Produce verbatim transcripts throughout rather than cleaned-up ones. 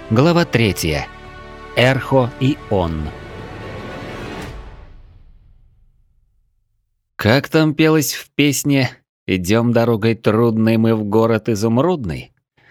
Глава третья. Эрхо и он. Как там пелось в песне «Идем дорогой трудной мы в город изумрудный»?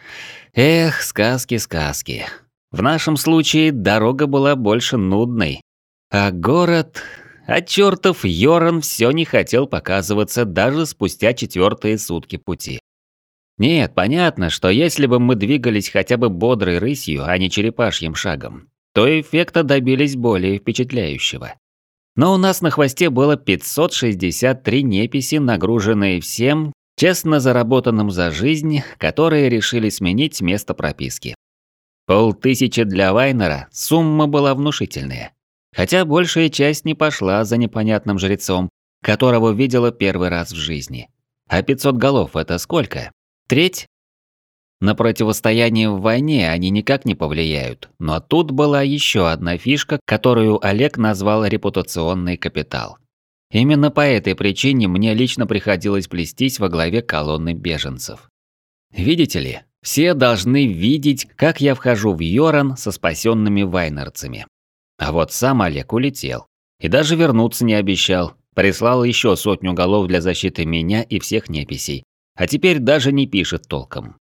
Эх, сказки, сказки. В нашем случае дорога была больше нудной. А город... А чертов Йоран все не хотел показываться даже спустя четвертые сутки пути. Нет, понятно, что если бы мы двигались хотя бы бодрой рысью, а не черепашьим шагом, то эффекта добились более впечатляющего. Но у нас на хвосте было пятьсот шестьдесят три неписи, нагруженные всем, честно заработанным за жизнь, которые решили сменить место прописки. Полтысячи для Вайнера, сумма была внушительная. Хотя большая часть не пошла за непонятным жрецом, которого видела первый раз в жизни. А пятьсот голов – это сколько? Треть? На противостояние в войне они никак не повлияют, но тут была еще одна фишка, которую Олег назвал репутационный капитал. Именно по этой причине мне лично приходилось плестись во главе колонны беженцев. Видите ли, все должны видеть, как я вхожу в Йоран со спасенными вайнерцами. А вот сам Олег улетел. И даже вернуться не обещал. Прислал еще сотню голов для защиты меня и всех неписей. А теперь даже не пишет толком.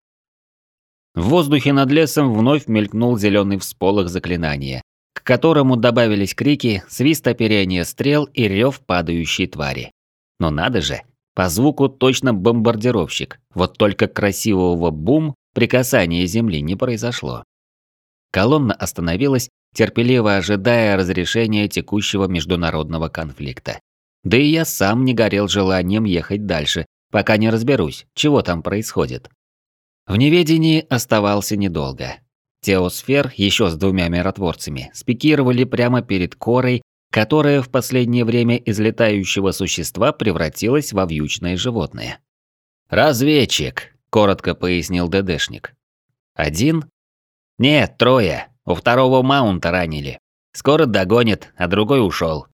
В воздухе над лесом вновь мелькнул зеленый всполох заклинания, к которому добавились крики, свист оперения стрел и рев падающей твари. Но надо же, по звуку точно бомбардировщик. Вот только красивого бум при касании земли не произошло. Колонна остановилась, терпеливо ожидая разрешения текущего международного конфликта. Да и я сам не горел желанием ехать дальше, пока не разберусь, чего там происходит. В неведении оставался недолго. Теосфер еще с двумя миротворцами спикировали прямо перед Корой, которая в последнее время из летающего существа превратилась во вьючное животное. «Разведчик», – коротко пояснил ДДшник. «Один?» «Нет, трое. У второго маунта ранили. Скоро догонят, а другой ушел».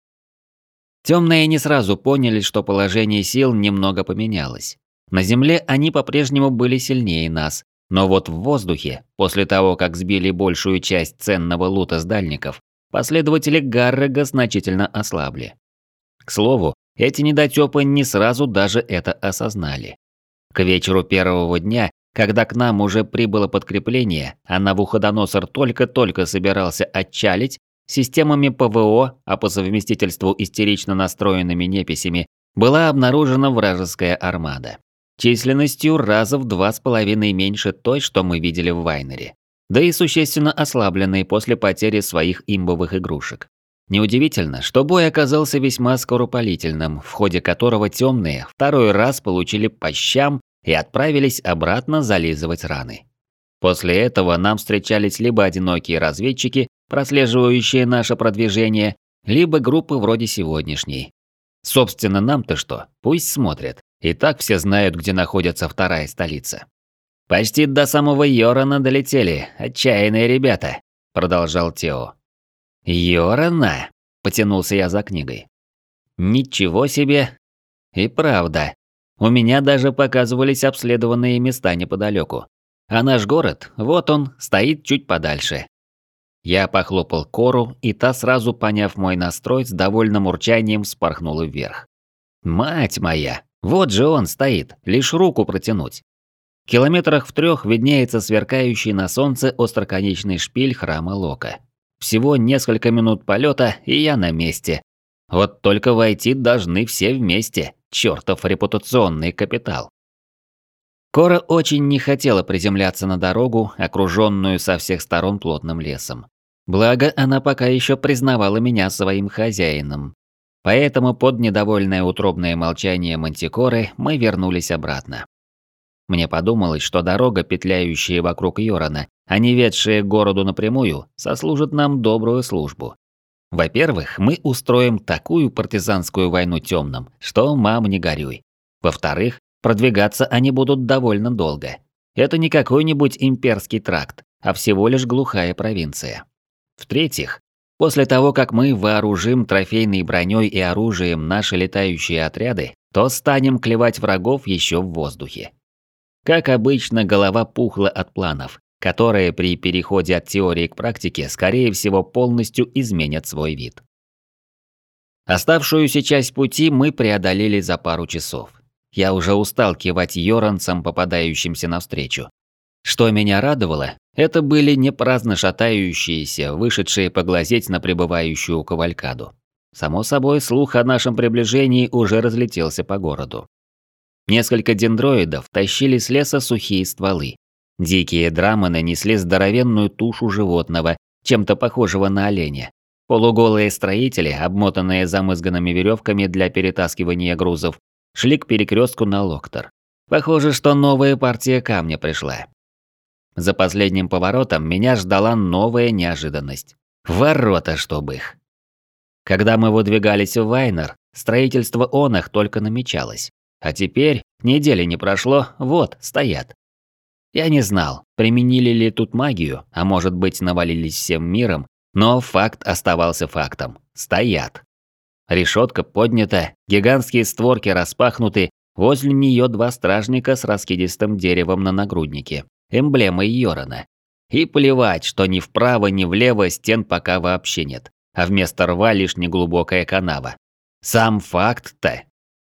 Темные не сразу поняли, что положение сил немного поменялось. На земле они по-прежнему были сильнее нас, но вот в воздухе, после того, как сбили большую часть ценного лута с дальников, последователи Гаррега значительно ослабли. К слову, эти недотёпы не сразу даже это осознали. К вечеру первого дня, когда к нам уже прибыло подкрепление, а Навуходоносор только-только собирался отчалить, системами ПВО, а по совместительству истерично настроенными неписями, была обнаружена вражеская армада. Численностью раза в два с половиной меньше той, что мы видели в Вайнере. Да и существенно ослабленной после потери своих имбовых игрушек. Неудивительно, что бой оказался весьма скоропалительным, в ходе которого темные второй раз получили по щам и отправились обратно зализывать раны. После этого нам встречались либо одинокие разведчики, прослеживающие наше продвижение, либо группы вроде сегодняшней. Собственно, нам-то что, пусть смотрят, и так все знают, где находится вторая столица. «Почти до самого Йорана долетели, отчаянные ребята», – продолжал Тео. «Йорана?» – потянулся я за книгой. «Ничего себе!» И правда. У меня даже показывались обследованные места неподалеку. А наш город, вот он, стоит чуть подальше. Я похлопал Кору, и та, сразу поняв мой настрой, с довольным урчанием вспорхнула вверх. Мать моя, вот же он стоит, лишь руку протянуть. В километрах в трех виднеется сверкающий на солнце остроконечный шпиль храма Лока. Всего несколько минут полета, и я на месте. Вот только войти должны все вместе. Чёртов репутационный капитал. Кора очень не хотела приземляться на дорогу, окруженную со всех сторон плотным лесом. Благо, она пока еще признавала меня своим хозяином. Поэтому под недовольное утробное молчание Мантикоры мы вернулись обратно. Мне подумалось, что дорога, петляющая вокруг Йорана, а не ведшая к городу напрямую, сослужит нам добрую службу. Во-первых, мы устроим такую партизанскую войну темным, что мам не горюй. Во-вторых, продвигаться они будут довольно долго. Это не какой-нибудь имперский тракт, а всего лишь глухая провинция. В-третьих, после того, как мы вооружим трофейной броней и оружием наши летающие отряды, то станем клевать врагов еще в воздухе. Как обычно, голова пухла от планов, которые при переходе от теории к практике, скорее всего, полностью изменят свой вид. Оставшуюся часть пути мы преодолели за пару часов. Я уже устал кивать йоранцам, попадающимся навстречу. Что меня радовало, это были не праздно шатающиеся, вышедшие поглазеть на прибывающую кавалькаду. Само собой, слух о нашем приближении уже разлетелся по городу. Несколько дендроидов тащили с леса сухие стволы. Дикие драманы несли здоровенную тушу животного, чем-то похожего на оленя. Полуголые строители, обмотанные замызганными веревками для перетаскивания грузов, шли к перекрестку на Локтор. Похоже, что новая партия камня пришла. За последним поворотом меня ждала новая неожиданность. Ворота, чтоб их. Когда мы выдвигались в Вайнер, строительство онах только намечалось. А теперь, недели не прошло, вот, стоят. Я не знал, применили ли тут магию, а может быть навалились всем миром, но факт оставался фактом. Стоят. Решетка поднята, гигантские створки распахнуты, возле нее два стражника с раскидистым деревом на нагруднике, эмблемой Йорана. И плевать, что ни вправо, ни влево стен пока вообще нет, а вместо рва лишь неглубокая канава. Сам факт-то.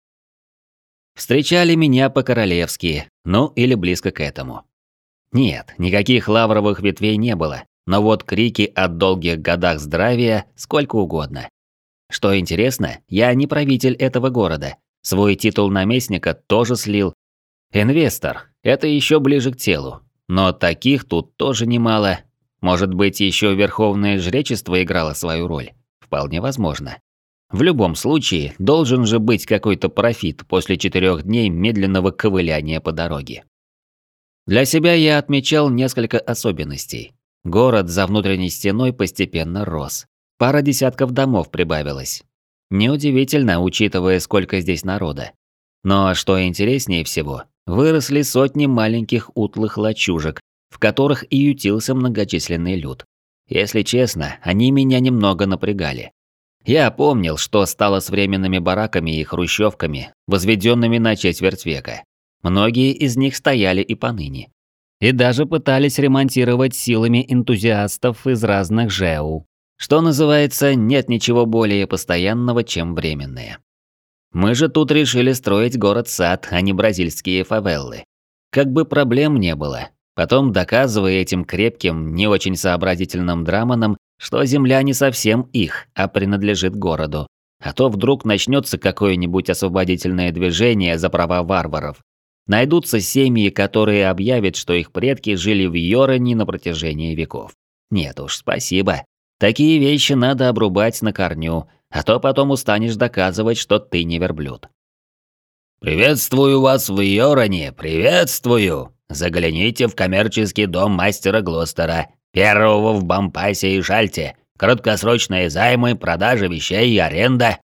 Встречали меня по-королевски, ну или близко к этому. Нет, никаких лавровых ветвей не было, но вот крики о долгих годах здравия сколько угодно. Что интересно, я не правитель этого города, свой титул наместника тоже слил. Инвестор, это еще ближе к телу, но таких тут тоже немало. Может быть, еще верховное жречество играло свою роль? Вполне возможно. В любом случае, должен же быть какой-то профит после четырех дней медленного ковыляния по дороге. Для себя я отмечал несколько особенностей. Город за внутренней стеной постепенно рос. Пара десятков домов прибавилось. Неудивительно, учитывая, сколько здесь народа. Но что интереснее всего, выросли сотни маленьких утлых лачужек, в которых и ютился многочисленный люд. Если честно, они меня немного напрягали. Я помнил, что стало с временными бараками и хрущевками, возведенными на четверть века. Многие из них стояли и поныне. И даже пытались ремонтировать силами энтузиастов из разных ЖЭУ. Что называется, нет ничего более постоянного, чем временное. Мы же тут решили строить город-сад, а не бразильские фавеллы. Как бы проблем не было. Потом доказывая этим крепким, не очень сообразительным драманам, что земля не совсем их, а принадлежит городу. А то вдруг начнется какое-нибудь освободительное движение за права варваров. Найдутся семьи, которые объявят, что их предки жили в Йоране на протяжении веков. Нет уж, спасибо. Такие вещи надо обрубать на корню, а то потом устанешь доказывать, что ты не верблюд. «Приветствую вас в Йоране, приветствую! Загляните в коммерческий дом мастера Глостера, первого в Бампасе и Шальте. Краткосрочные займы, продажа вещей и аренда».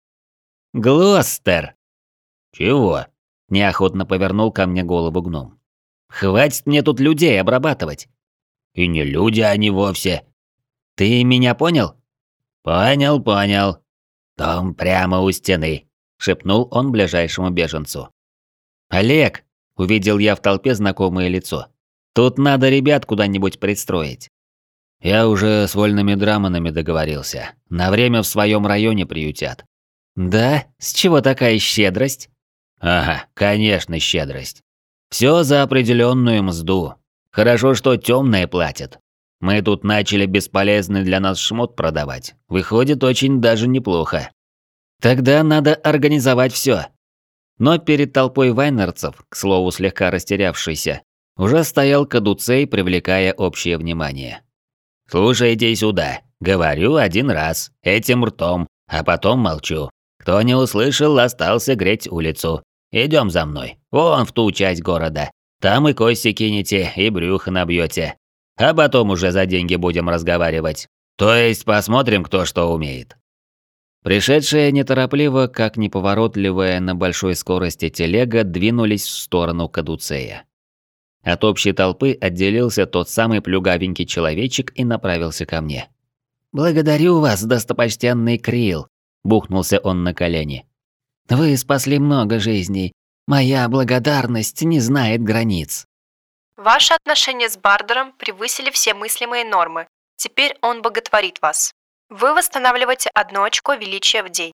«Глостер!» «Чего?» – неохотно повернул ко мне голову гном. «Хватит мне тут людей обрабатывать». «И не люди они вовсе». «Ты меня понял?» «Понял, понял. Дом прямо у стены», – шепнул он ближайшему беженцу. «Олег!» – увидел я в толпе знакомое лицо. «Тут надо ребят куда-нибудь пристроить». «Я уже с вольными драманами договорился. На время в своем районе приютят». «Да? С чего такая щедрость?» «Ага, конечно, щедрость. Все за определенную мзду. Хорошо, что темные платят. Мы тут начали бесполезный для нас шмот продавать. Выходит, очень даже неплохо». «Тогда надо организовать все. Но перед толпой вайнерцев, к слову слегка растерявшийся, уже стоял Кадуцей, привлекая общее внимание. «Слушайте сюда. Говорю один раз, этим ртом, а потом молчу. Кто не услышал, остался греть улицу. Идем за мной, вон в ту часть города. Там и кости кинете, и брюхо набьете. А потом уже за деньги будем разговаривать. То есть посмотрим, кто что умеет». Пришедшая неторопливо, как неповоротливая на большой скорости телега, двинулись в сторону Кадуцея. От общей толпы отделился тот самый плюгавенький человечек и направился ко мне. «Благодарю вас, достопочтенный Крил», – бухнулся он на колени. «Вы спасли много жизней. Моя благодарность не знает границ». Ваши отношения с Бардером превысили все мыслимые нормы. Теперь он боготворит вас. Вы восстанавливаете одно очко величия в день.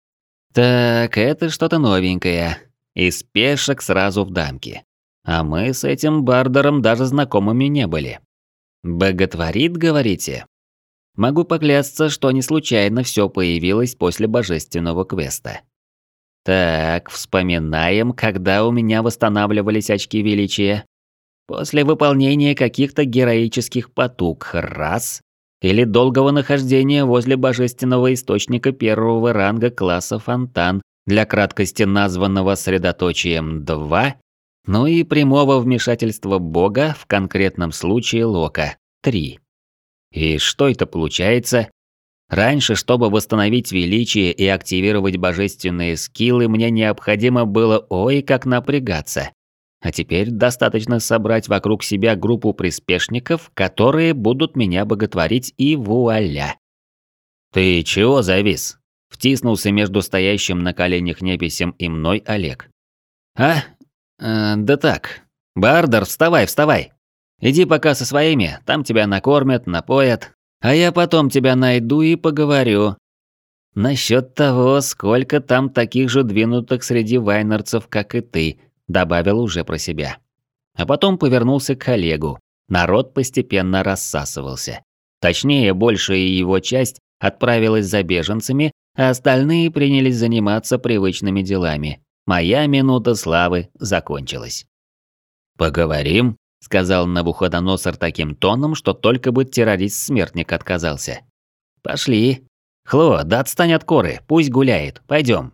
Так, это что-то новенькое. Из пешек сразу в дамки. А мы с этим Бардером даже знакомыми не были. Боготворит, говорите? Могу поклясться, что не случайно все появилось после божественного квеста. Так, вспоминаем, когда у меня восстанавливались очки величия. После выполнения каких-то героических потуг, раз, или долгого нахождения возле божественного источника первого ранга класса Фонтан, для краткости названного средоточием два, ну и прямого вмешательства бога, в конкретном случае Лока, три. И что это получается? Раньше, чтобы восстановить величие и активировать божественные скиллы, мне необходимо было ой как напрягаться. А теперь достаточно собрать вокруг себя группу приспешников, которые будут меня боготворить, и вуаля. «Ты чего завис?» – втиснулся между стоящим на коленях неписем и мной Олег. «А? Э, да так. Бардер, вставай, вставай. Иди пока со своими, там тебя накормят, напоят, а я потом тебя найду и поговорю. Насчет того, сколько там таких же двинутых среди вайнерцев, как и ты», добавил уже про себя. А потом повернулся к Олегу. Народ постепенно рассасывался. Точнее, большая его часть отправилась за беженцами, а остальные принялись заниматься привычными делами. Моя минута славы закончилась. «Поговорим», — сказал Навуходоносор таким тоном, что только бы террорист-смертник отказался. «Пошли. Хло, да отстань от Коры, пусть гуляет, пойдем».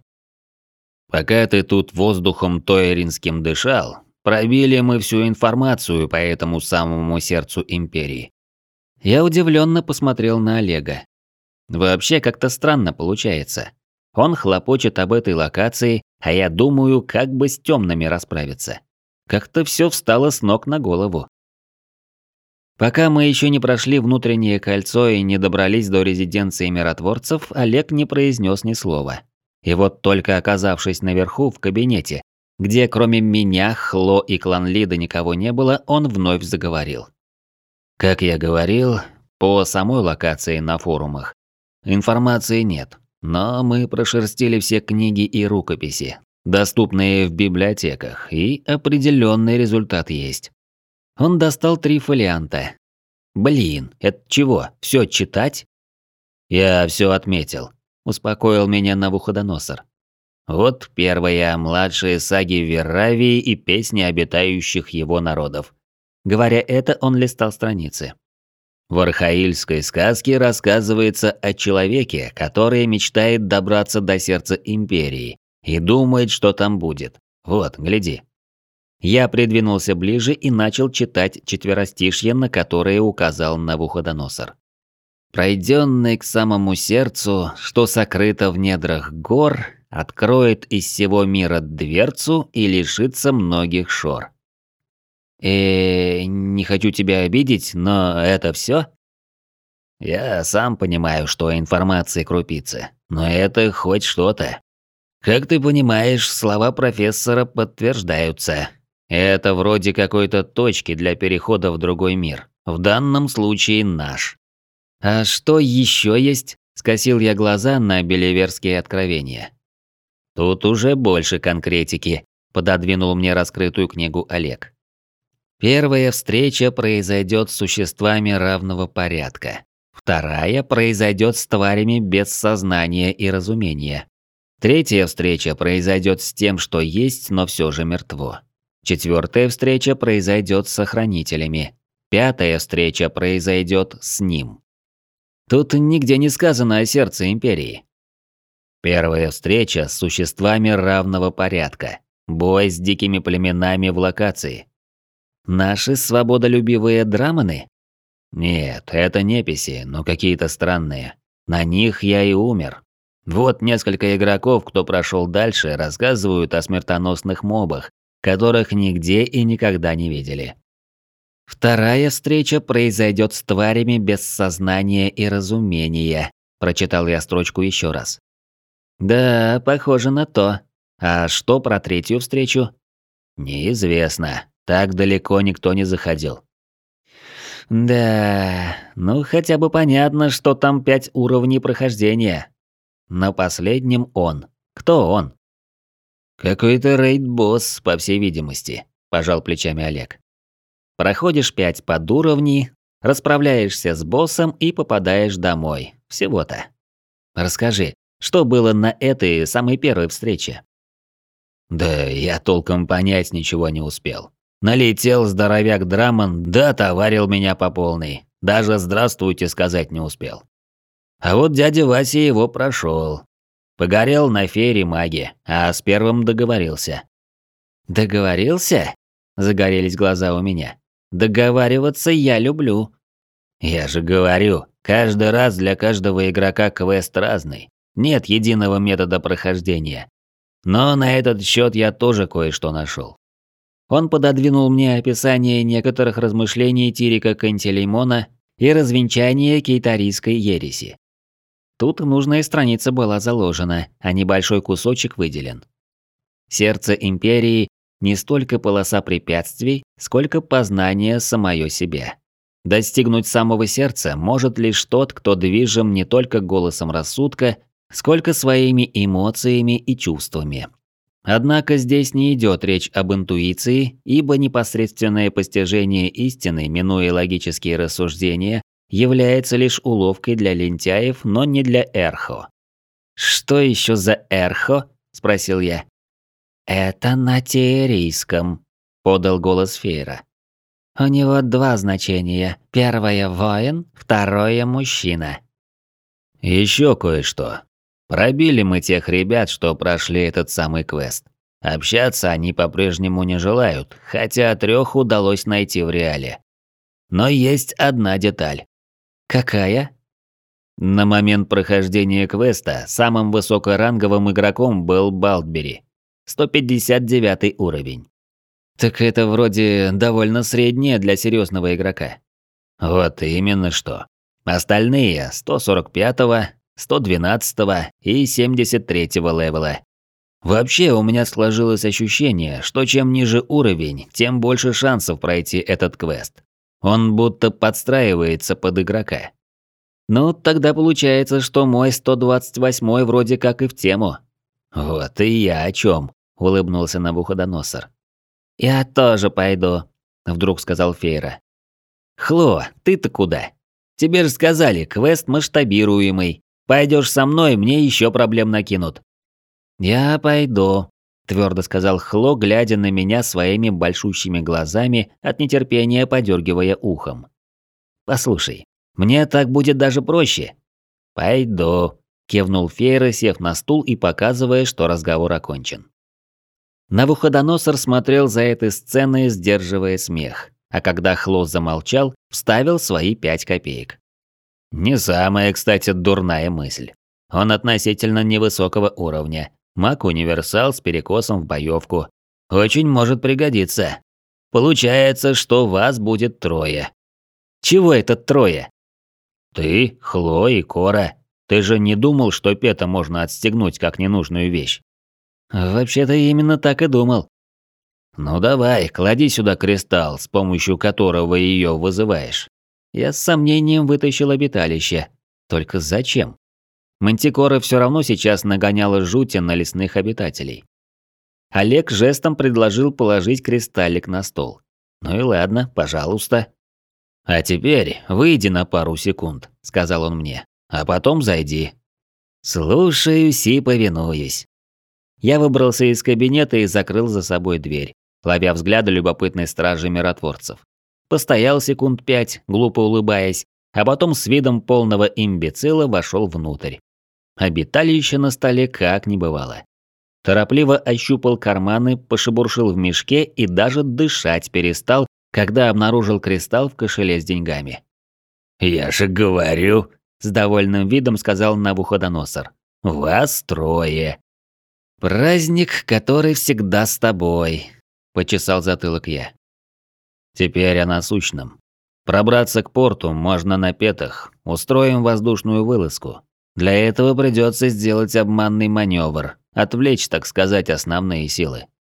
«Пока ты тут воздухом тойринским дышал, пробили мы всю информацию по этому самому сердцу Империи». Я удивленно посмотрел на Олега. Вообще как-то странно получается. Он хлопочет об этой локации, а я думаю, как бы с темными расправиться. Как-то все встало с ног на голову. Пока мы еще не прошли внутреннее кольцо и не добрались до резиденции миротворцев, Олег не произнес ни слова. И вот только оказавшись наверху в кабинете, где кроме меня, Хло и клан Лида никого не было, он вновь заговорил. Как я говорил, по самой локации на форумах информации нет, но мы прошерстили все книги и рукописи, доступные в библиотеках, и определенный результат есть. Он достал три фолианта. Блин, это чего, все читать? Я все отметил. Успокоил меня Навуходоносор. Вот первая, младшие саги Верравии и песни обитающих его народов. Говоря это, он листал страницы. В архаильской сказке рассказывается о человеке, который мечтает добраться до сердца Империи и думает, что там будет. Вот, гляди. Я придвинулся ближе и начал читать четверостишье, на которое указал Навуходоносор. Пройденный к самому сердцу, что сокрыто в недрах гор, откроет из всего мира дверцу и лишится многих шор. Э, не хочу тебя обидеть, но это все? Я сам понимаю, что информации крупицы, но это хоть что-то. Как ты понимаешь, слова профессора подтверждаются. Это вроде какой-то точки для перехода в другой мир, в данном случае наш. «А что еще есть?» – скосил я глаза на беливерские откровения. «Тут уже больше конкретики», – пододвинул мне раскрытую книгу Олег. «Первая встреча произойдет с существами равного порядка. Вторая произойдет с тварями без сознания и разумения. Третья встреча произойдет с тем, что есть, но все же мертво. Четвертая встреча произойдет с охранителями. Пятая встреча произойдет с ним». Тут нигде не сказано о сердце Империи. Первая встреча с существами равного порядка. Бой с дикими племенами в локации. Наши свободолюбивые драманы? Нет, это неписи, но какие-то странные. На них я и умер. Вот несколько игроков, кто прошел дальше, рассказывают о смертоносных мобах, которых нигде и никогда не видели. «Вторая встреча произойдет с тварями без сознания и разумения», – прочитал я строчку еще раз. «Да, похоже на то. А что про третью встречу?» «Неизвестно. Так далеко никто не заходил. Да, ну хотя бы понятно, что там пять уровней прохождения. На последнем он. Кто он? Какой-то рейд-босс, по всей видимости, пожал плечами Олег. Проходишь пять подуровней, расправляешься с боссом и попадаешь домой. Всего-то. Расскажи, что было на этой самой первой встрече? Да я толком понять ничего не успел. Налетел здоровяк Драмон, да отоварил меня по полной. Даже «здравствуйте» сказать не успел. А вот дядя Вася его прошел. Погорел на феере маги, а с первым договорился. «Договорился?» – загорелись глаза у меня. «Договариваться я люблю». «Я же говорю, каждый раз для каждого игрока квест разный. Нет единого метода прохождения. Но на этот счет я тоже кое-что нашел. Он пододвинул мне описание некоторых размышлений Тирика Кантелеймона и развенчание кейтарийской ереси. Тут нужная страница была заложена, а небольшой кусочек выделен. Сердце Империи не столько полоса препятствий, сколько познание самое себя. Достигнуть самого сердца может лишь тот, кто движим не только голосом рассудка, сколько своими эмоциями и чувствами. Однако здесь не идет речь об интуиции, ибо непосредственное постижение истины, минуя логические рассуждения, является лишь уловкой для лентяев, но не для Эрхо. «Что еще за Эрхо?» – спросил я. «Это на теерийском», – подал голос Фейра. «У него два значения. Первое – воин, второе – мужчина». Еще кое-что. Пробили мы тех ребят, что прошли этот самый квест. Общаться они по-прежнему не желают, хотя трех удалось найти в реале. Но есть одна деталь. Какая? На момент прохождения квеста самым высокоранговым игроком был Балдбери. сто пятьдесят девятый уровень. Так это вроде довольно среднее для серьезного игрока. Вот именно что. Остальные сто сорок пятого, сто двенадцатого и семьдесят третьего левела. Вообще у меня сложилось ощущение, что чем ниже уровень, тем больше шансов пройти этот квест. Он будто подстраивается под игрока. Ну, тогда получается, что мой сто двадцать восьмой вроде как и в тему. Вот и я о чем, улыбнулся Навуходоносор. Я тоже пойду, вдруг сказал Фейра. Хло, ты-то куда? Тебе же сказали, квест масштабируемый. Пойдешь со мной, мне еще проблем накинут. Я пойду, твердо сказал Хло, глядя на меня своими большущими глазами, от нетерпения подергивая ухом. Послушай, мне так будет даже проще. Пойду, кивнул Фейра, сев на стул и показывая, что разговор окончен. Навуходоносор смотрел за этой сценой, сдерживая смех, а когда Хло замолчал, вставил свои пять копеек. Не самая, кстати, дурная мысль. Он относительно невысокого уровня. Маг-универсал с перекосом в боевку. Очень может пригодиться. Получается, что вас будет трое. Чего это трое? Ты, Хло и Кора. Ты же не думал, что Пета можно отстегнуть как ненужную вещь? Вообще-то именно так и думал. Ну давай, клади сюда кристалл, с помощью которого ее вызываешь. Я с сомнением вытащил обиталище. Только зачем? Мантикора все равно сейчас нагоняла жути на лесных обитателей. Олег жестом предложил положить кристаллик на стол. Ну и ладно, пожалуйста. А теперь выйди на пару секунд, сказал он мне, а потом зайди. Слушаюсь и повинуюсь. Я выбрался из кабинета и закрыл за собой дверь, ловя взгляды любопытной стражи миротворцев. Постоял секунд пять, глупо улыбаясь, а потом с видом полного имбецила вошел внутрь. Обиталище на столе как не бывало. Торопливо ощупал карманы, пошебуршил в мешке и даже дышать перестал, когда обнаружил кристалл в кошеле с деньгами. «Я же говорю», – с довольным видом сказал Навуходоносор. «Вас трое». «Праздник, который всегда с тобой», – почесал затылок я. Теперь о насущном. Пробраться к порту можно на петах, устроим воздушную вылазку. Для этого придется сделать обманный маневр, отвлечь, так сказать, основные силы.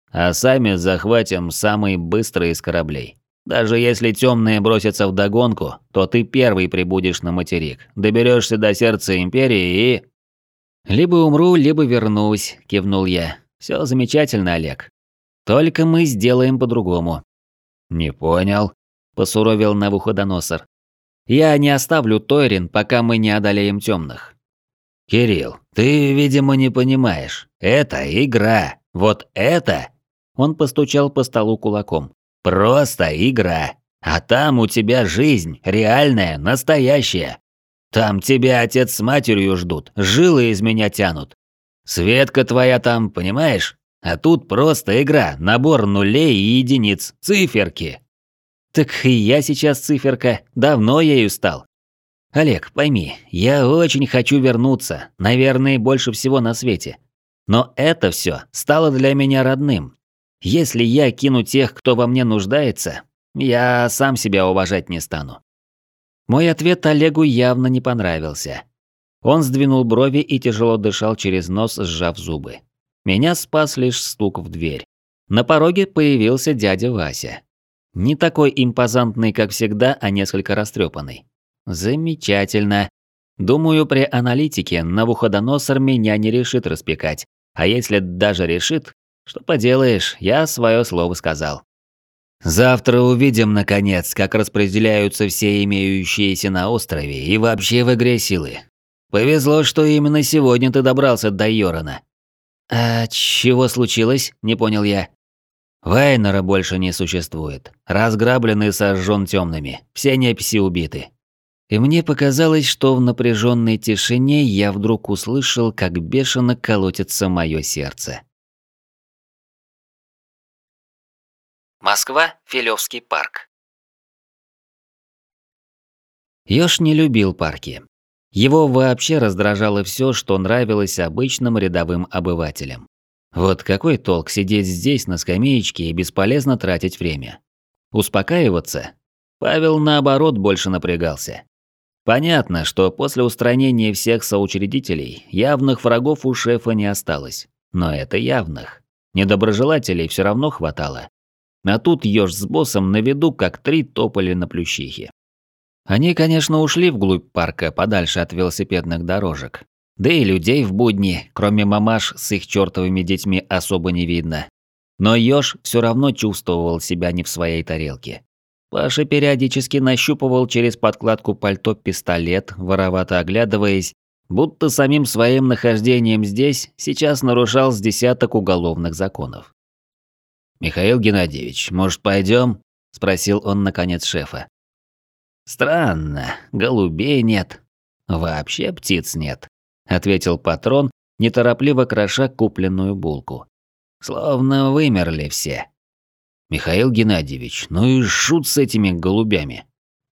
а сами захватим самый быстрый из кораблей. Даже если темные бросятся вдогонку, то ты первый прибудешь на материк, доберешься до сердца Империи и...» «Либо умру, либо вернусь», – кивнул я. «Все замечательно, Олег. Только мы сделаем по-другому». «Не понял», – посуровил Навуходоносор. «Я не оставлю Тойрин, пока мы не одолеем темных». «Кирилл, ты, видимо, не понимаешь. Это игра. Вот это...» Он постучал по столу кулаком. «Просто игра. А там у тебя жизнь, реальная, настоящая. Там тебя отец с матерью ждут, жилы из меня тянут. Светка твоя там, понимаешь? А тут просто игра, набор нулей и единиц, циферки». «Так и я сейчас циферка, давно ею стал. Олег, пойми, я очень хочу вернуться, наверное, больше всего на свете. Но это все стало для меня родным. Если я кину тех, кто во мне нуждается, я сам себя уважать не стану». Мой ответ Олегу явно не понравился. Он сдвинул брови и тяжело дышал через нос, сжав зубы. Меня спас лишь стук в дверь. На пороге появился дядя Вася. Не такой импозантный, как всегда, а несколько растрепанный. Замечательно. Думаю, при аналитике Навуходоносор меня не решит распекать. А если даже решит, что поделаешь, я свое слово сказал. «Завтра увидим, наконец, как распределяются все имеющиеся на острове и вообще в игре силы. Повезло, что именно сегодня ты добрался до Йорона». «А чего случилось?» – не понял я. «Вайнера больше не существует. Разграблен и сожжен темными. Все неписи убиты». И мне показалось, что в напряженной тишине я вдруг услышал, как бешено колотится мое сердце. Москва, Филевский парк. Ёж не любил парки. Его вообще раздражало все, что нравилось обычным рядовым обывателям. Вот какой толк сидеть здесь на скамеечке и бесполезно тратить время? Успокаиваться? Павел, наоборот, больше напрягался. Понятно, что после устранения всех соучредителей явных врагов у шефа не осталось. Но это явных. Недоброжелателей все равно хватало. А тут Ёж с боссом на виду, как три тополя на плющихе. Они, конечно, ушли вглубь парка, подальше от велосипедных дорожек. Да и людей в будни, кроме мамаш с их чертовыми детьми, особо не видно. Но Ёж все равно чувствовал себя не в своей тарелке. Паша периодически нащупывал через подкладку пальто пистолет, воровато оглядываясь, будто самим своим нахождением здесь сейчас нарушал с десяток уголовных законов. «Михаил Геннадьевич, может, пойдем?» – спросил он наконец шефа. «Странно, голубей нет. Вообще птиц нет», – ответил патрон, неторопливо кроша купленную булку. «Словно вымерли все». «Михаил Геннадьевич, ну и шут с этими голубями».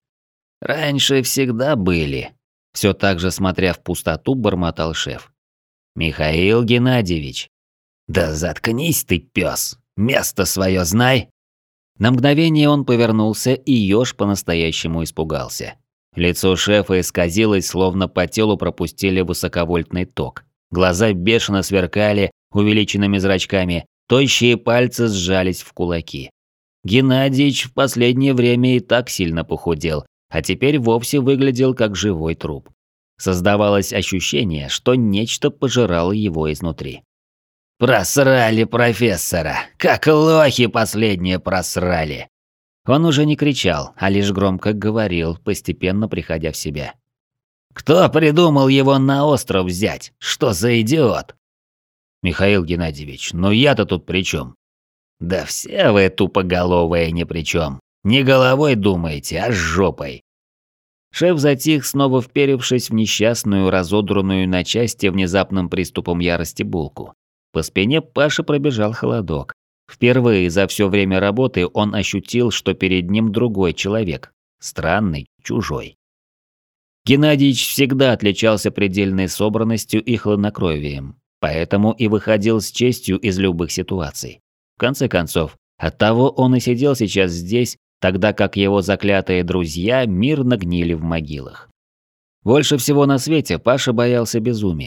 «Раньше всегда были», – все так же смотря в пустоту, бормотал шеф. «Михаил Геннадьевич». «Да заткнись ты, пес, место свое знай». На мгновение он повернулся, и Ёж по-настоящему испугался. Лицо шефа исказилось, словно по телу пропустили высоковольтный ток. Глаза бешено сверкали увеличенными зрачками, тощие пальцы сжались в кулаки. Геннадьевич в последнее время и так сильно похудел, а теперь вовсе выглядел как живой труп. Создавалось ощущение, что нечто пожирало его изнутри. «Просрали профессора! Как лохи последние просрали!» Он уже не кричал, а лишь громко говорил, постепенно приходя в себя. «Кто придумал его на остров взять? Что за идиот?» «Михаил Геннадьевич, ну я-то тут при чем?» «Да все вы тупоголовые ни при чем. Не головой думаете, а жопой». Шеф затих, снова вперевшись в несчастную, разодранную на части внезапным приступом ярости булку. По спине Паши пробежал холодок. Впервые за все время работы он ощутил, что перед ним другой человек. Странный, чужой. Геннадьевич всегда отличался предельной собранностью и хладнокровием, поэтому и выходил с честью из любых ситуаций. В конце концов, оттого он и сидел сейчас здесь, тогда как его заклятые друзья мирно гнили в могилах. Больше всего на свете Паша боялся безумия.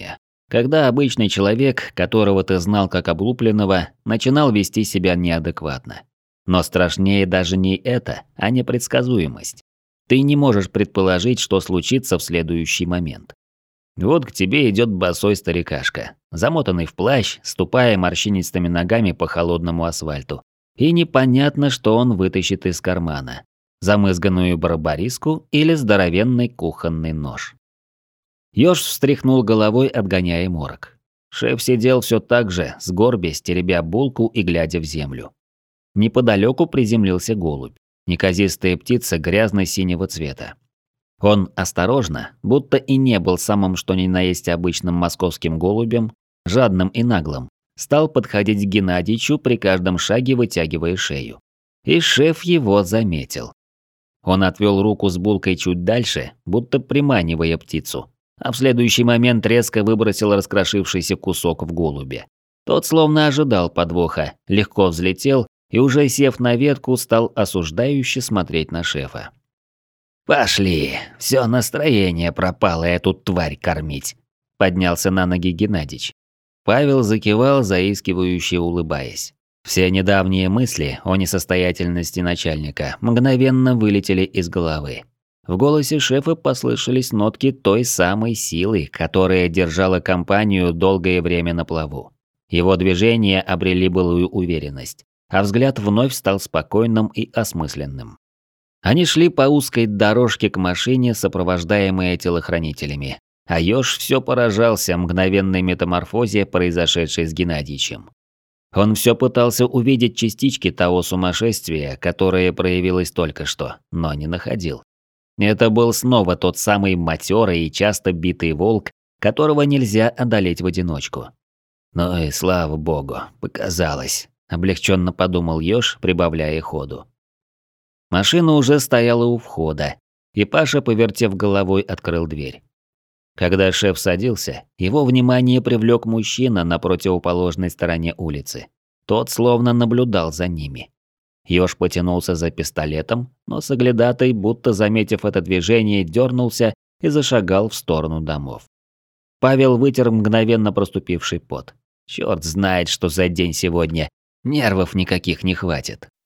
Когда обычный человек, которого ты знал как облупленного, начинал вести себя неадекватно. Но страшнее даже не это, а непредсказуемость. Ты не можешь предположить, что случится в следующий момент. Вот к тебе идет босой старикашка, замотанный в плащ, ступая морщинистыми ногами по холодному асфальту. И непонятно, что он вытащит из кармана. Замызганную барбариску или здоровенный кухонный нож. Ёж встряхнул головой, отгоняя морок. Шеф сидел все так же, сгорбясь, теребя булку и глядя в землю. Неподалеку приземлился голубь. Неказистая птица грязно-синего цвета. Он осторожно, будто и не был самым что ни на есть обычным московским голубем, жадным и наглым, стал подходить к Геннадичу, при каждом шаге вытягивая шею. И шеф его заметил. Он отвел руку с булкой чуть дальше, будто приманивая птицу, а в следующий момент резко выбросил раскрошившийся кусок в голубя. Тот словно ожидал подвоха, легко взлетел и, уже сев на ветку, стал осуждающе смотреть на шефа. «Пошли, все настроение пропало эту тварь кормить», – поднялся на ноги Геннадич. Павел закивал, заискивающе улыбаясь. Все недавние мысли о несостоятельности начальника мгновенно вылетели из головы. В голосе шефа послышались нотки той самой силы, которая держала компанию долгое время на плаву. Его движения обрели былую уверенность, а взгляд вновь стал спокойным и осмысленным. Они шли по узкой дорожке к машине, сопровождаемые телохранителями, а Ёж все поражался мгновенной метаморфозе, произошедшей с Геннадичем. Он все пытался увидеть частички того сумасшествия, которое проявилось только что, но не находил. Это был снова тот самый матерый и часто битый волк, которого нельзя одолеть в одиночку. «Ну и слава богу, показалось», – облегченно подумал Ёж, прибавляя ходу. Машина уже стояла у входа, и Паша, повертев головой, открыл дверь. Когда шеф садился, его внимание привлек мужчина на противоположной стороне улицы. Тот словно наблюдал за ними. Ёж потянулся за пистолетом, но соглядатай, будто заметив это движение, дернулся и зашагал в сторону домов. Павел вытер мгновенно проступивший пот. Черт знает, что за день сегодня. Нервов никаких не хватит.